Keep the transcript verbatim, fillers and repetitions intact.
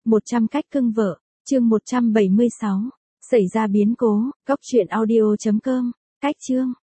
một trăm cách cưng vợ, chương một trăm bảy mươi sáu. Xảy ra biến cố, góc truyện audio chấm com, cách chương.